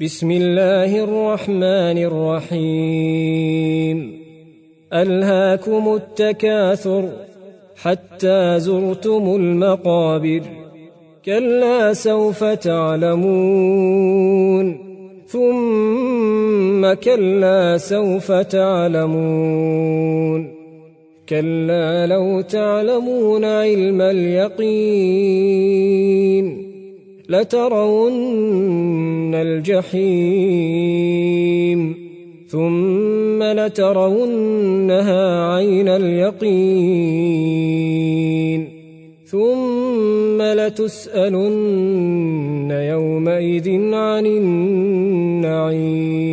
بسم الله الرحمن الرحيم ألهاكم التكاثر حتى زرتم المقابر كلا سوف تعلمون ثم كلا سوف تعلمون كلا لو تعلمون علم اليقين لترون الجحيم ثم لترونها عين اليقين ثم لتسألن يومئذ عن النعيم